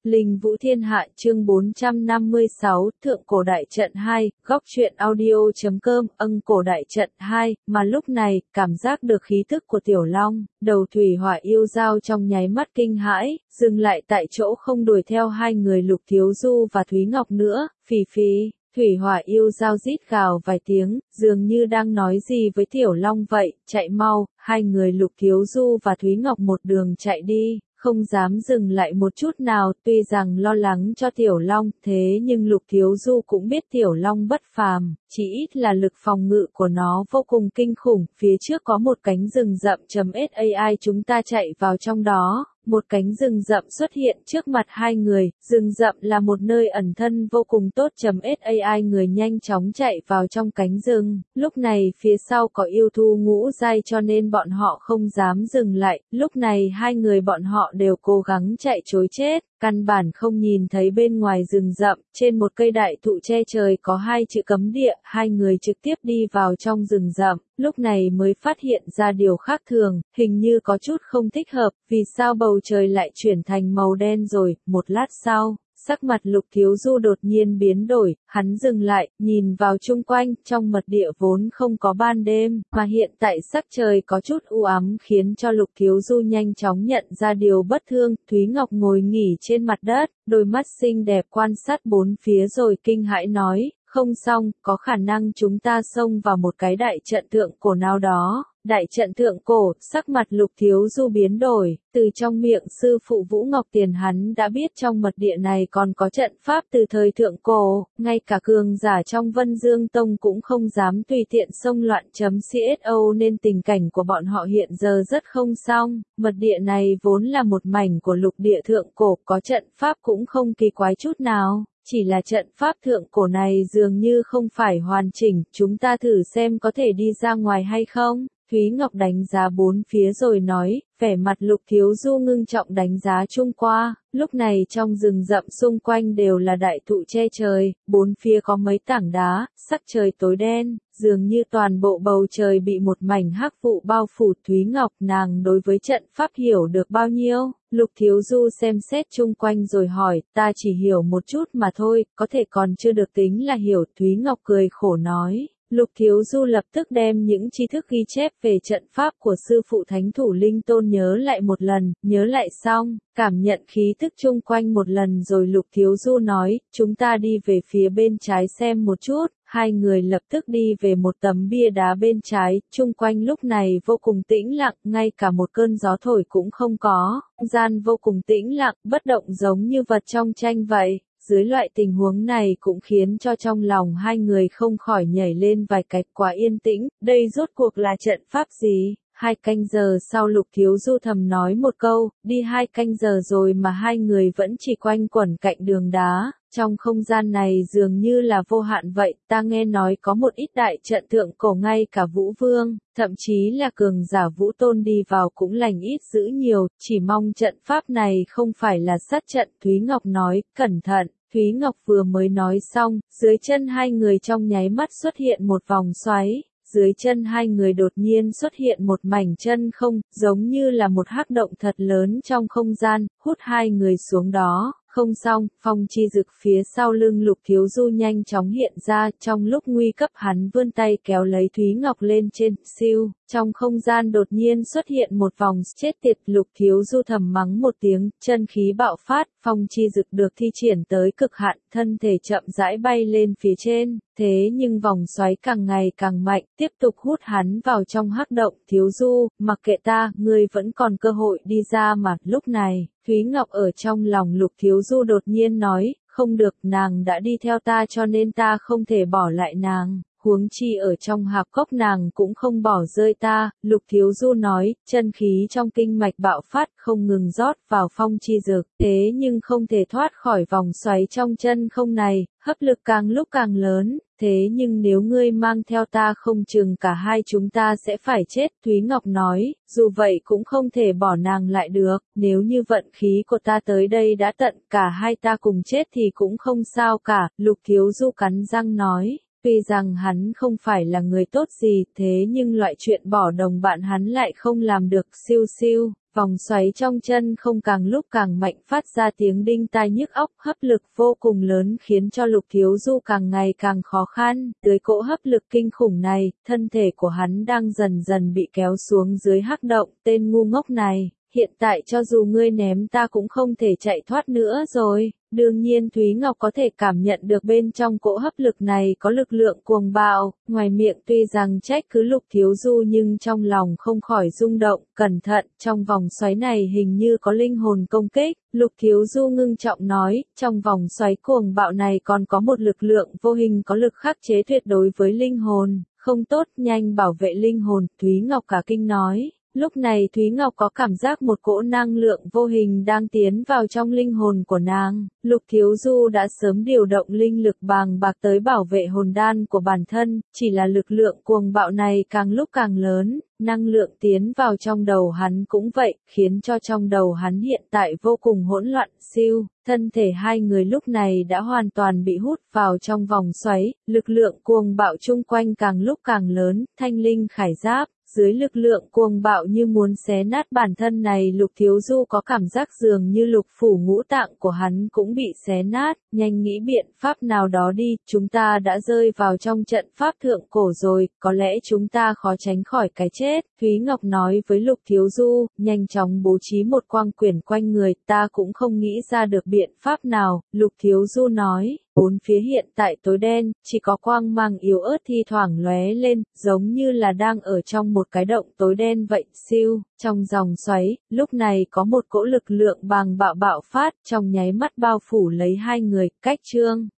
Linh Vũ Thiên Hạ chương 456, Thượng Cổ Đại Trận 2, góc truyện audio.com, Cổ Đại Trận 2, mà lúc này, cảm giác được khí thức của Tiểu Long, đầu thủy hỏa yêu giao trong nháy mắt kinh hãi, dừng lại tại chỗ không đuổi theo hai người Lục Thiếu Du và Thúy Ngọc nữa, phì phì. Thủy hỏa yêu giao rít gào vài tiếng, dường như đang nói gì với Tiểu Long vậy, chạy mau, hai người Lục Thiếu Du và Thúy Ngọc một đường chạy đi, không dám dừng lại một chút nào, tuy rằng lo lắng cho Tiểu Long, thế nhưng Lục Thiếu Du cũng biết Tiểu Long bất phàm, chỉ ít là lực phòng ngự của nó vô cùng kinh khủng, phía trước có một cánh rừng rậm .sai chúng ta chạy vào trong đó. Một cánh rừng rậm xuất hiện trước mặt hai người, rừng rậm là một nơi ẩn thân vô cùng tốt .sai người nhanh chóng chạy vào trong cánh rừng, lúc này phía sau có yêu thú ngũ giai cho nên bọn họ không dám dừng lại, lúc này hai người bọn họ đều cố gắng chạy trối chết. Căn bản không nhìn thấy bên ngoài rừng rậm, trên một cây đại thụ che trời có hai chữ cấm địa, hai người trực tiếp đi vào trong rừng rậm, lúc này mới phát hiện ra điều khác thường, hình như có chút không thích hợp, vì sao bầu trời lại chuyển thành màu đen rồi, một lát sau. Sắc mặt Lục Thiếu Du đột nhiên biến đổi, hắn dừng lại, nhìn vào chung quanh, trong mật địa vốn không có ban đêm, mà hiện tại sắc trời có chút u ám khiến cho Lục Thiếu Du nhanh chóng nhận ra điều bất thường. Thúy Ngọc ngồi nghỉ trên mặt đất, đôi mắt xinh đẹp quan sát bốn phía rồi kinh hãi nói, không xong, có khả năng chúng ta xông vào một cái đại trận thượng cổ nào đó. Đại trận thượng cổ, sắc mặt Lục Thiếu Du biến đổi, từ trong miệng sư phụ Vũ Ngọc Tiền hắn đã biết trong mật địa này còn có trận pháp từ thời thượng cổ, ngay cả cường giả trong Vân Dương Tông cũng không dám tùy tiện xông loạn .co nên tình cảnh của bọn họ hiện giờ rất không xong, mật địa này vốn là một mảnh của lục địa thượng cổ, có trận pháp cũng không kỳ quái chút nào. Chỉ là trận pháp thượng cổ này dường như không phải hoàn chỉnh, chúng ta thử xem có thể đi ra ngoài hay không. Thúy Ngọc đánh giá bốn phía rồi nói, vẻ mặt Lục Thiếu Du ngưng trọng đánh giá chung qua, lúc này trong rừng rậm xung quanh đều là đại thụ che trời, bốn phía có mấy tảng đá, sắc trời tối đen, dường như toàn bộ bầu trời bị một mảnh hắc vụ bao phủ. Thúy Ngọc nàng đối với trận pháp hiểu được bao nhiêu? Lục Thiếu Du xem xét chung quanh rồi hỏi, ta chỉ hiểu một chút mà thôi, có thể còn chưa được tính là hiểu. Thúy Ngọc cười khổ nói. Lục Thiếu Du lập tức đem những tri thức ghi chép về trận pháp của sư phụ Thánh Thủ Linh Tôn nhớ lại một lần, nhớ lại xong, cảm nhận khí tức chung quanh một lần rồi Lục Thiếu Du nói, chúng ta đi về phía bên trái xem một chút. Hai người lập tức đi về một tấm bia đá bên trái, chung quanh lúc này vô cùng tĩnh lặng, ngay cả một cơn gió thổi cũng không có, gian vô cùng tĩnh lặng, bất động giống như vật trong tranh vậy. Dưới loại tình huống này cũng khiến cho trong lòng hai người không khỏi nhảy lên vài cái, quá yên tĩnh, đây rốt cuộc là trận pháp gì? 2 canh giờ sau Lục Thiếu Du thầm nói một câu, đi 2 canh giờ rồi mà hai người vẫn chỉ quanh quẩn cạnh đường đá, trong không gian này dường như là vô hạn vậy, ta nghe nói có một ít đại trận thượng cổ ngay cả Vũ Vương, thậm chí là cường giả Vũ Tôn đi vào cũng lành ít dữ nhiều, chỉ mong trận pháp này không phải là sát trận. Thúy Ngọc nói, cẩn thận. Thúy Ngọc vừa mới nói xong, dưới chân hai người trong nháy mắt xuất hiện một vòng xoáy, dưới chân hai người đột nhiên xuất hiện một mảnh chân không, giống như là một hắc động thật lớn trong không gian, hút hai người xuống đó. Không xong, Phong Chi Dực phía sau lưng Lục Thiếu Du nhanh chóng hiện ra, trong lúc nguy cấp hắn vươn tay kéo lấy Thúy Ngọc lên trên, siêu, trong không gian đột nhiên xuất hiện một vòng, chết tiệt. Lục Thiếu Du thầm mắng một tiếng, chân khí bạo phát, Phong Chi Dực được thi triển tới cực hạn, thân thể chậm rãi bay lên phía trên, thế nhưng vòng xoáy càng ngày càng mạnh, tiếp tục hút hắn vào trong hắc động. Thiếu Du, mặc kệ ta, ngươi vẫn còn cơ hội đi ra mà. Lúc này, Thúy Ngọc ở trong lòng Lục Thiếu Du đột nhiên nói, không được, nàng đã đi theo ta cho nên ta không thể bỏ lại nàng, huống chi ở trong hạp cốc nàng cũng không bỏ rơi ta. Lục Thiếu Du nói, chân khí trong kinh mạch bạo phát không ngừng rót vào Phong Chi Dực, thế nhưng không thể thoát khỏi vòng xoáy trong chân không này, hấp lực càng lúc càng lớn. Thế nhưng nếu ngươi mang theo ta không chừng cả hai chúng ta sẽ phải chết. Thúy Ngọc nói, dù vậy cũng không thể bỏ nàng lại được, nếu như vận khí của ta tới đây đã tận, cả hai ta cùng chết thì cũng không sao cả. Lục Thiếu Du cắn răng nói. Tuy rằng hắn không phải là người tốt gì, thế nhưng loại chuyện bỏ đồng bạn hắn lại không làm được. Siêu siêu, Vòng xoáy trong chân không càng lúc càng mạnh phát ra tiếng đinh tai nhức óc, hấp lực vô cùng lớn khiến cho Lục Thiếu Du càng ngày càng khó khăn. Dưới cỗ hấp lực kinh khủng này, thân thể của hắn đang dần dần bị kéo xuống dưới hắc động. Tên ngu ngốc này, hiện tại cho dù ngươi ném ta cũng không thể chạy thoát nữa rồi. Đương nhiên Thúy Ngọc có thể cảm nhận được bên trong cỗ hấp lực này có lực lượng cuồng bạo, ngoài miệng tuy rằng trách cứ Lục Thiếu Du nhưng trong lòng không khỏi rung động, cẩn thận, trong vòng xoáy này hình như có linh hồn công kích. Lục Thiếu Du ngưng trọng nói, trong vòng xoáy cuồng bạo này còn có một lực lượng vô hình có lực khắc chế tuyệt đối với linh hồn, không tốt, nhanh bảo vệ linh hồn, Thúy Ngọc cả kinh nói. Lúc này Thúy Ngọc có cảm giác một cỗ năng lượng vô hình đang tiến vào trong linh hồn của nàng. Lục Thiếu Du đã sớm điều động linh lực bàng bạc tới bảo vệ hồn đan của bản thân, chỉ là lực lượng cuồng bạo này càng lúc càng lớn, năng lượng tiến vào trong đầu hắn cũng vậy, khiến cho trong đầu hắn hiện tại vô cùng hỗn loạn. Siêu, thân thể hai người lúc này đã hoàn toàn bị hút vào trong vòng xoáy, lực lượng cuồng bạo chung quanh càng lúc càng lớn, thanh linh khải giáp. Dưới lực lượng cuồng bạo như muốn xé nát bản thân này, Lục Thiếu Du có cảm giác dường như lục phủ ngũ tạng của hắn cũng bị xé nát, nhanh nghĩ biện pháp nào đó đi, chúng ta đã rơi vào trong trận pháp thượng cổ rồi, có lẽ chúng ta khó tránh khỏi cái chết. Thúy Ngọc nói với Lục Thiếu Du, nhanh chóng bố trí một quang quyển quanh người, ta cũng không nghĩ ra được biện pháp nào. Lục Thiếu Du nói. Bốn phía hiện tại tối đen, chỉ có quang mang yếu ớt thi thoảng lóe lên, giống như là đang ở trong một cái động tối đen vậy. Siêu, trong dòng xoáy, lúc này có một cỗ lực lượng bàng bạo bạo phát, trong nháy mắt bao phủ lấy hai người. Cách chương